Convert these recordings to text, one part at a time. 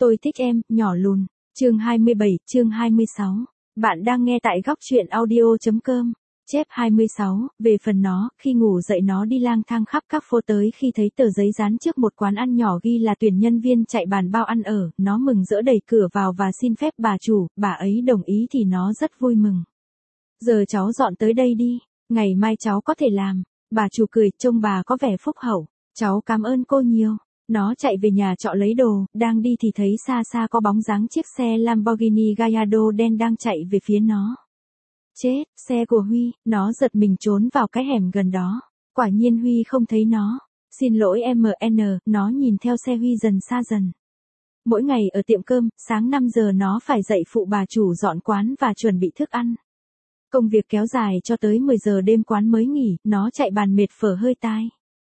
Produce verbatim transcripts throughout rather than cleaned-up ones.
Tôi thích em, nhỏ lùn. Chương hai mươi bảy, chương hai mươi sáu. Bạn đang nghe tại góc truyện audio.com. Chép hai mươi sáu, về phần nó, khi ngủ dậy nó đi lang thang khắp các phố tới khi thấy tờ giấy dán trước một quán ăn nhỏ ghi là tuyển nhân viên chạy bàn bao ăn ở, nó mừng rỡ đẩy cửa vào và xin phép bà chủ, bà ấy đồng ý thì nó rất vui mừng. Giờ cháu dọn tới đây đi, ngày mai cháu có thể làm. Bà chủ cười, trông bà có vẻ phúc hậu. Cháu cảm ơn cô nhiều. Nó chạy về nhà trọ lấy đồ, đang đi thì thấy xa xa có bóng dáng chiếc xe Lamborghini Gallardo đen đang chạy về phía nó. Chết, xe của Huy, nó giật mình trốn vào cái hẻm gần đó. Quả nhiên Huy không thấy nó. Xin lỗi em en, nó nhìn theo xe Huy dần xa dần. Mỗi ngày ở tiệm cơm, sáng năm giờ nó phải dậy phụ bà chủ dọn quán và chuẩn bị thức ăn. Công việc kéo dài cho tới mười giờ đêm quán mới nghỉ, nó chạy bàn mệt phở hơi tai.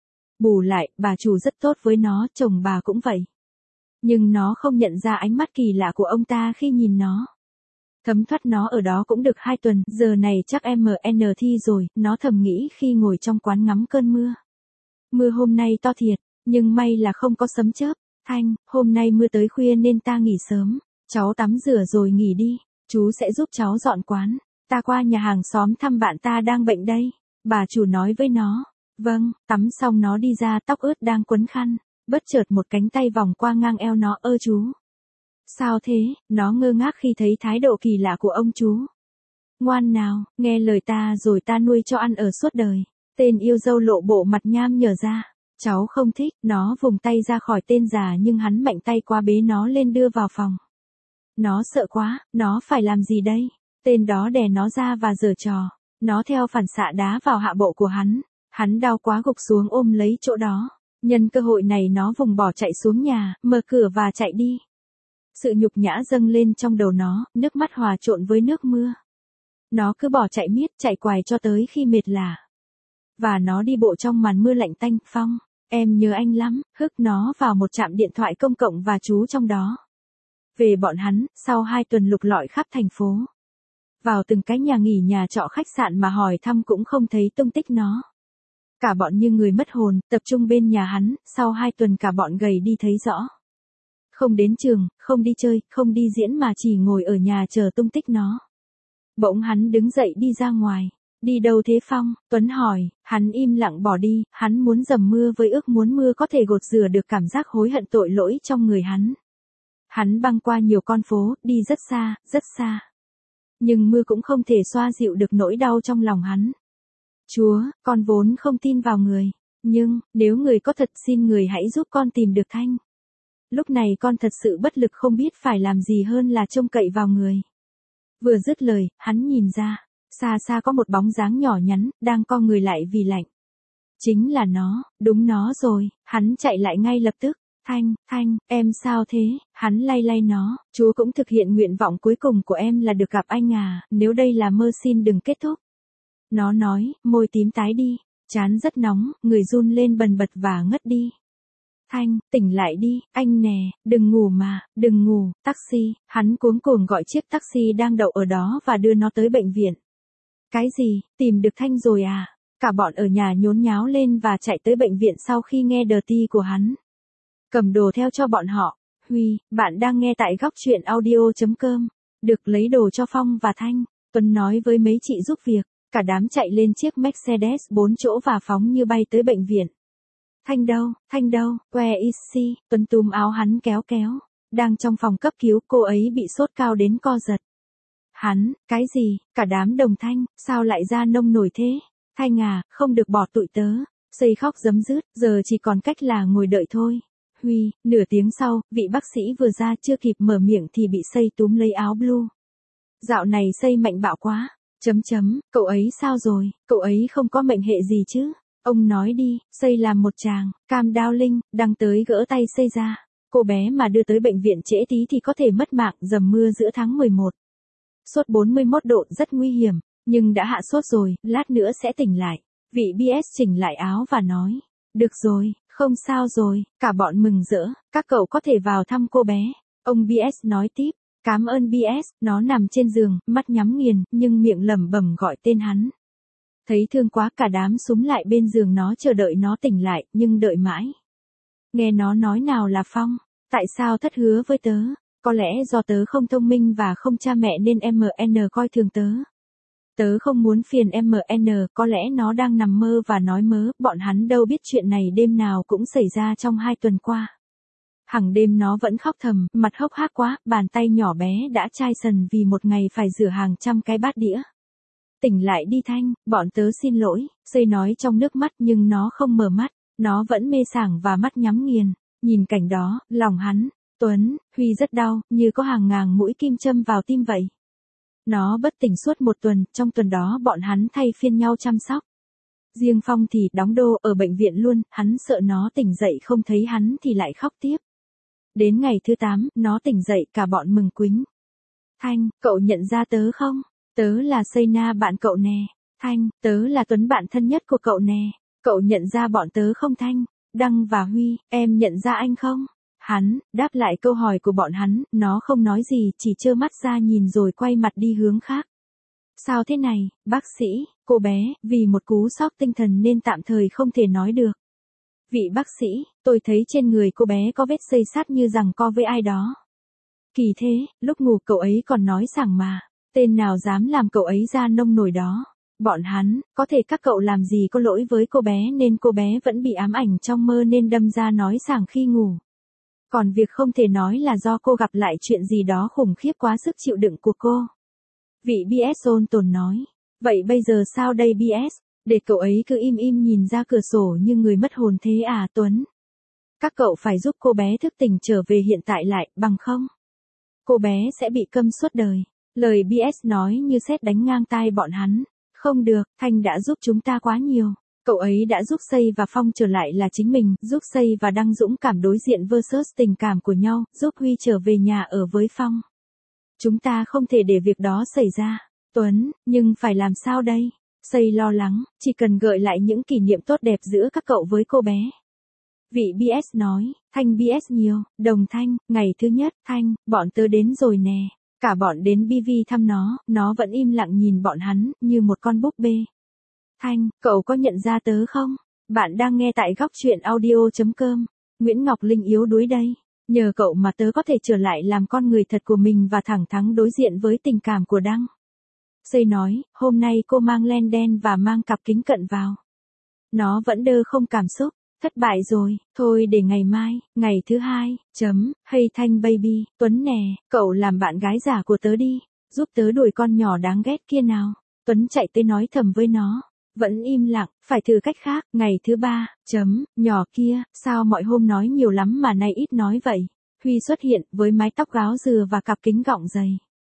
Bù lại, bà chủ rất tốt với nó, chồng bà cũng vậy. Nhưng nó không nhận ra ánh mắt kỳ lạ của ông ta khi nhìn nó. Thấm thoát nó ở đó cũng được hai tuần, giờ này chắc em en thi rồi, nó thầm nghĩ khi ngồi trong quán ngắm cơn mưa. Mưa hôm nay to thiệt, nhưng may là không có sấm chớp. Thanh, hôm nay mưa tới khuya nên ta nghỉ sớm. Cháu tắm rửa rồi nghỉ đi, chú sẽ giúp cháu dọn quán. Ta qua nhà hàng xóm thăm bạn ta đang bệnh đây. Bà chủ nói với nó. Vâng, tắm xong nó đi ra, tóc ướt đang quấn khăn. Bất chợt một cánh tay vòng qua ngang eo nó. Ơ chú. Sao thế? Nó ngơ ngác khi thấy thái độ kỳ lạ của ông chú. Ngoan nào, nghe lời ta rồi ta nuôi cho ăn ở suốt đời. Tên yêu dâu lộ bộ mặt nham nhở ra. Cháu không thích. Nó vùng tay ra khỏi tên già nhưng hắn mạnh tay quá bế nó lên đưa vào phòng. Nó sợ quá, nó phải làm gì đây? Tên đó đè nó ra và giở trò. Nó theo phản xạ đá vào hạ bộ của hắn. Hắn đau quá gục xuống ôm lấy chỗ đó. Nhân cơ hội này nó vùng bỏ chạy xuống nhà, mở cửa và chạy đi. Sự nhục nhã dâng lên trong đầu nó, nước mắt hòa trộn với nước mưa. Nó cứ bỏ chạy miết, chạy quài cho tới khi mệt lả. Và nó đi bộ trong màn mưa lạnh tanh. Phong, em nhớ anh lắm, hức nó vào một trạm điện thoại công cộng và chú trong đó. Về bọn hắn, sau hai tuần lục lọi khắp thành phố. Vào từng cái nhà nghỉ nhà trọ khách sạn mà hỏi thăm cũng không thấy tung tích nó. Cả bọn như người mất hồn, tập trung bên nhà hắn, sau hai tuần cả bọn gầy đi thấy rõ. Không đến trường, không đi chơi, không đi diễn mà chỉ ngồi ở nhà chờ tung tích nó. Bỗng hắn đứng dậy đi ra ngoài. Đi đâu thế Phong? Tuấn hỏi, hắn im lặng bỏ đi, hắn muốn dầm mưa với ước muốn mưa có thể gột rửa được cảm giác hối hận tội lỗi trong người hắn. Hắn băng qua nhiều con phố, đi rất xa, rất xa. Nhưng mưa cũng không thể xoa dịu được nỗi đau trong lòng hắn. Chúa, con vốn không tin vào người. Nhưng, nếu người có thật xin người hãy giúp con tìm được Thanh. Lúc này con thật sự bất lực không biết phải làm gì hơn là trông cậy vào người. Vừa dứt lời, hắn nhìn ra. Xa xa có một bóng dáng nhỏ nhắn, đang co người lại vì lạnh. Chính là nó, đúng nó rồi, hắn chạy lại ngay lập tức. Thanh, Thanh, em sao thế? Hắn lay lay nó, Chúa cũng thực hiện nguyện vọng cuối cùng của em là được gặp anh à, nếu đây là mơ xin đừng kết thúc. Nó nói, môi tím tái đi, trán rất nóng, người run lên bần bật và ngất đi. Thanh, tỉnh lại đi, anh nè, đừng ngủ mà, đừng ngủ, taxi, hắn cuống cuồng gọi chiếc taxi đang đậu ở đó và đưa nó tới bệnh viện. Cái gì, tìm được Thanh rồi à? Cả bọn ở nhà nhốn nháo lên và chạy tới bệnh viện sau khi nghe đờ ti của hắn. Cầm đồ theo cho bọn họ. Huy, bạn đang nghe tại góc truyện audio.com. Được lấy đồ cho Phong và Thanh. Tuấn nói với mấy chị giúp việc. Cả đám chạy lên chiếc Mercedes bốn chỗ và phóng như bay tới bệnh viện. Thanh đâu, Thanh đâu, where is she? Tuấn túm áo hắn kéo kéo. Đang trong phòng cấp cứu, cô ấy bị sốt cao đến co giật. Hắn, cái gì, cả đám đồng thanh, sao lại ra nông nổi thế? Thanh à, không được bỏ tụi tớ. Xây khóc giấm dứt, giờ chỉ còn cách là ngồi đợi thôi. Huy, nửa tiếng sau, vị bác sĩ vừa ra chưa kịp mở miệng thì bị Xây túm lấy áo blue. Dạo này Xây mạnh bạo quá. Chấm chấm, cậu ấy sao rồi, cậu ấy không có mệnh hệ gì chứ? Ông nói đi, Xây làm một chàng, cam đao linh, đang tới gỡ tay Xây ra. Cô bé mà đưa tới bệnh viện trễ tí thì có thể mất mạng, dầm mưa giữa tháng mười một. Sốt bốn mươi mốt độ rất nguy hiểm, nhưng đã hạ sốt rồi, lát nữa sẽ tỉnh lại. Vị bê ét chỉnh lại áo và nói, được rồi, không sao rồi, cả bọn mừng rỡ, các cậu có thể vào thăm cô bé. Ông bê ét nói tiếp, cảm ơn bê ét, nó nằm trên giường, mắt nhắm nghiền, nhưng miệng lẩm bẩm gọi tên hắn. Thấy thương quá cả đám súm lại bên giường nó chờ đợi nó tỉnh lại, nhưng đợi mãi. Nghe nó nói nào là Phong, Tại sao thất hứa với tớ? Có lẽ do tớ không thông minh và không cha mẹ nên em en coi thường tớ. Tớ không muốn phiền em en, có lẽ nó đang nằm mơ và nói mớ, bọn hắn đâu biết chuyện này đêm nào cũng xảy ra trong hai tuần qua. Hằng đêm nó vẫn khóc thầm, mặt hốc hác quá, bàn tay nhỏ bé đã chai sần vì một ngày phải rửa hàng trăm cái bát đĩa. Tỉnh lại đi Thanh, bọn tớ xin lỗi, Xây nói trong nước mắt nhưng nó không mở mắt, nó vẫn mê sảng và mắt nhắm nghiền. Nhìn cảnh đó, lòng hắn, Tuấn, Huy rất đau, như có hàng ngàn mũi kim châm vào tim vậy. Nó bất tỉnh suốt một tuần, trong tuần đó bọn hắn thay phiên nhau chăm sóc. Riêng Phong thì đóng đô ở bệnh viện luôn, hắn sợ nó tỉnh dậy không thấy hắn thì lại khóc tiếp. Đến ngày thứ tám, nó tỉnh dậy cả bọn mừng quính. Thanh, cậu nhận ra tớ không? Tớ là Xây Na bạn cậu nè. Thanh, tớ là Tuấn bạn thân nhất của cậu nè. Cậu nhận ra bọn tớ không Thanh? Đăng và Huy, em nhận ra anh không? Hắn, đáp lại câu hỏi của bọn hắn, nó không nói gì, chỉ trơ mắt ra nhìn rồi quay mặt đi hướng khác. Sao thế này, bác sĩ, cô bé, vì một cú sốc tinh thần nên tạm thời không thể nói được. Vị bác sĩ, tôi thấy trên người cô bé có vết xây sát như giằng co với ai đó. Kỳ thế, lúc ngủ cậu ấy còn nói sảng mà, tên nào dám làm cậu ấy ra nông nổi đó. Bọn hắn, có thể các cậu làm gì có lỗi với cô bé nên cô bé vẫn bị ám ảnh trong mơ nên đâm ra nói sảng khi ngủ. Còn việc không thể nói là do cô gặp lại chuyện gì đó khủng khiếp quá sức chịu đựng của cô. Vị bê ét ôn tồn nói. Vậy bây giờ sao đây bê ét? Để cậu ấy cứ im im nhìn ra cửa sổ như người mất hồn thế à Tuấn? Các cậu phải giúp cô bé thức tỉnh trở về hiện tại lại, bằng không? Cô bé sẽ bị câm suốt đời. Lời bê ét nói như sét đánh ngang tai bọn hắn. Không được, Thanh đã giúp chúng ta quá nhiều. Cậu ấy đã giúp Xây và Phong trở lại là chính mình, giúp Xây và Đăng dũng cảm đối diện versus tình cảm của nhau, giúp Huy trở về nhà ở với Phong. Chúng ta không thể để việc đó xảy ra. Tuấn, nhưng phải làm sao đây? Xây lo lắng, chỉ cần gợi lại những kỷ niệm tốt đẹp giữa các cậu với cô bé. Vị bê ét nói, Thanh bê ét nhiều, Đồng Thanh, ngày thứ nhất, Thanh, bọn tớ đến rồi nè. Cả bọn đến bê vê thăm nó, nó vẫn im lặng nhìn bọn hắn, như một con búp bê. Thanh, cậu có nhận ra tớ không? Bạn đang nghe tại góc truyện audio.com. Nguyễn Ngọc Linh yếu đuối đây. Nhờ cậu mà tớ có thể trở lại làm con người thật của mình và thẳng thắn đối diện với tình cảm của Đăng. Xây nói, hôm nay cô mang len đen và mang cặp kính cận vào. Nó vẫn đơ không cảm xúc. Thất bại rồi, thôi để ngày mai, ngày thứ hai, chấm, hey Thanh baby, Tuấn nè, cậu làm bạn gái giả của tớ đi, giúp tớ đuổi con nhỏ đáng ghét kia nào. Tuấn chạy tới nói thầm với nó, vẫn im lặng, phải thử cách khác, ngày thứ ba, chấm, nhỏ kia, sao mọi hôm nói nhiều lắm mà nay ít nói vậy. Huy xuất hiện với mái tóc gáo dừa và cặp kính gọng dày.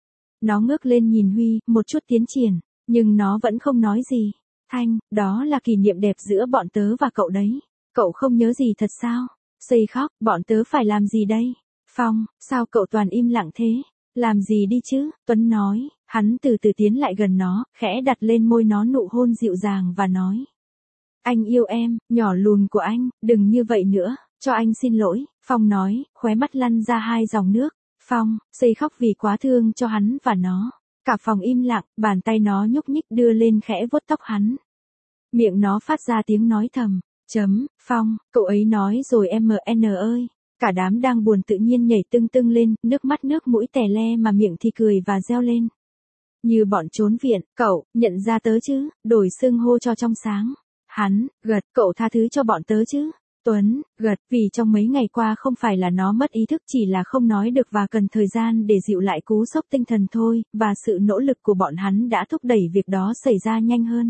Nó ngước lên nhìn Huy, một chút tiến triển, nhưng nó vẫn không nói gì. Thanh, đó là kỷ niệm đẹp giữa bọn tớ và cậu đấy. Cậu không nhớ gì thật sao? Xây khóc, bọn tớ phải làm gì đây? Phong, sao cậu toàn im lặng thế? Làm gì đi chứ? Tuấn nói, hắn từ từ tiến lại gần nó, khẽ đặt lên môi nó nụ hôn dịu dàng và nói. Anh yêu em, nhỏ lùn của anh, đừng như vậy nữa, cho anh xin lỗi. Phong nói, khóe mắt lăn ra hai dòng nước. Phong, Xây khóc vì quá thương cho hắn và nó. Cả phòng im lặng, bàn tay nó nhúc nhích đưa lên khẽ vuốt tóc hắn. Miệng nó phát ra tiếng nói thầm. Chấm, Phong, cậu ấy nói rồi em en ơi. Cả đám đang buồn tự nhiên nhảy tưng tưng lên, nước mắt nước mũi tè le mà miệng thì cười và reo lên. Như bọn trốn viện, cậu, nhận ra tớ chứ, đổi xưng hô cho trong sáng. Hắn, gật, cậu tha thứ cho bọn tớ chứ. Tuấn, gật, vì trong mấy ngày qua không phải là nó mất ý thức chỉ là không nói được và cần thời gian để dịu lại cú sốc tinh thần thôi, và sự nỗ lực của bọn hắn đã thúc đẩy việc đó xảy ra nhanh hơn.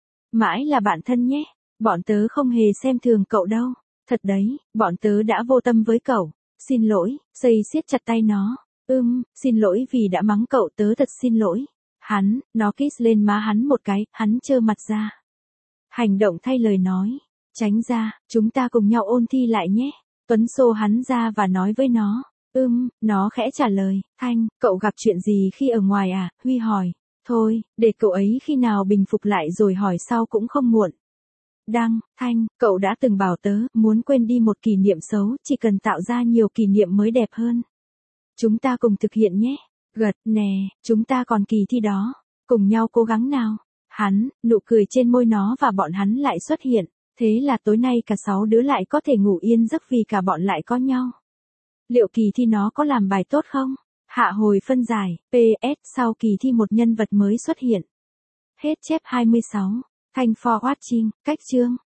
Mãi là bạn thân nhé. Bọn tớ không hề xem thường cậu đâu. Thật đấy, bọn tớ đã vô tâm với cậu. Xin lỗi, Xây siết chặt tay nó. Ưm, xin lỗi vì đã mắng cậu, tớ thật xin lỗi. Hắn, nó kiss lên má hắn một cái, hắn trơ mặt ra. Hành động thay lời nói. Tránh ra, chúng ta cùng nhau ôn thi lại nhé. Tuấn xô hắn ra và nói với nó. Ưm, nó khẽ trả lời. Thanh, cậu gặp chuyện gì khi ở ngoài à? Huy hỏi. Thôi, để cậu ấy khi nào bình phục lại rồi hỏi sau cũng không muộn. Đăng, Thanh, cậu đã từng bảo tớ, muốn quên đi một kỷ niệm xấu, chỉ cần tạo ra nhiều kỷ niệm mới đẹp hơn. Chúng ta cùng thực hiện nhé. Gật, nè, chúng ta còn kỳ thi đó. Cùng nhau cố gắng nào. Hắn, nụ cười trên môi nó và bọn hắn lại xuất hiện. Thế là tối nay cả sáu đứa lại có thể ngủ yên giấc vì cả bọn lại có nhau. Liệu kỳ thi nó có làm bài tốt không? Hạ hồi phân giải, pê ét sau kỳ thi một nhân vật mới xuất hiện. Hết chép hai mươi sáu. Thanh for watching, cách chương.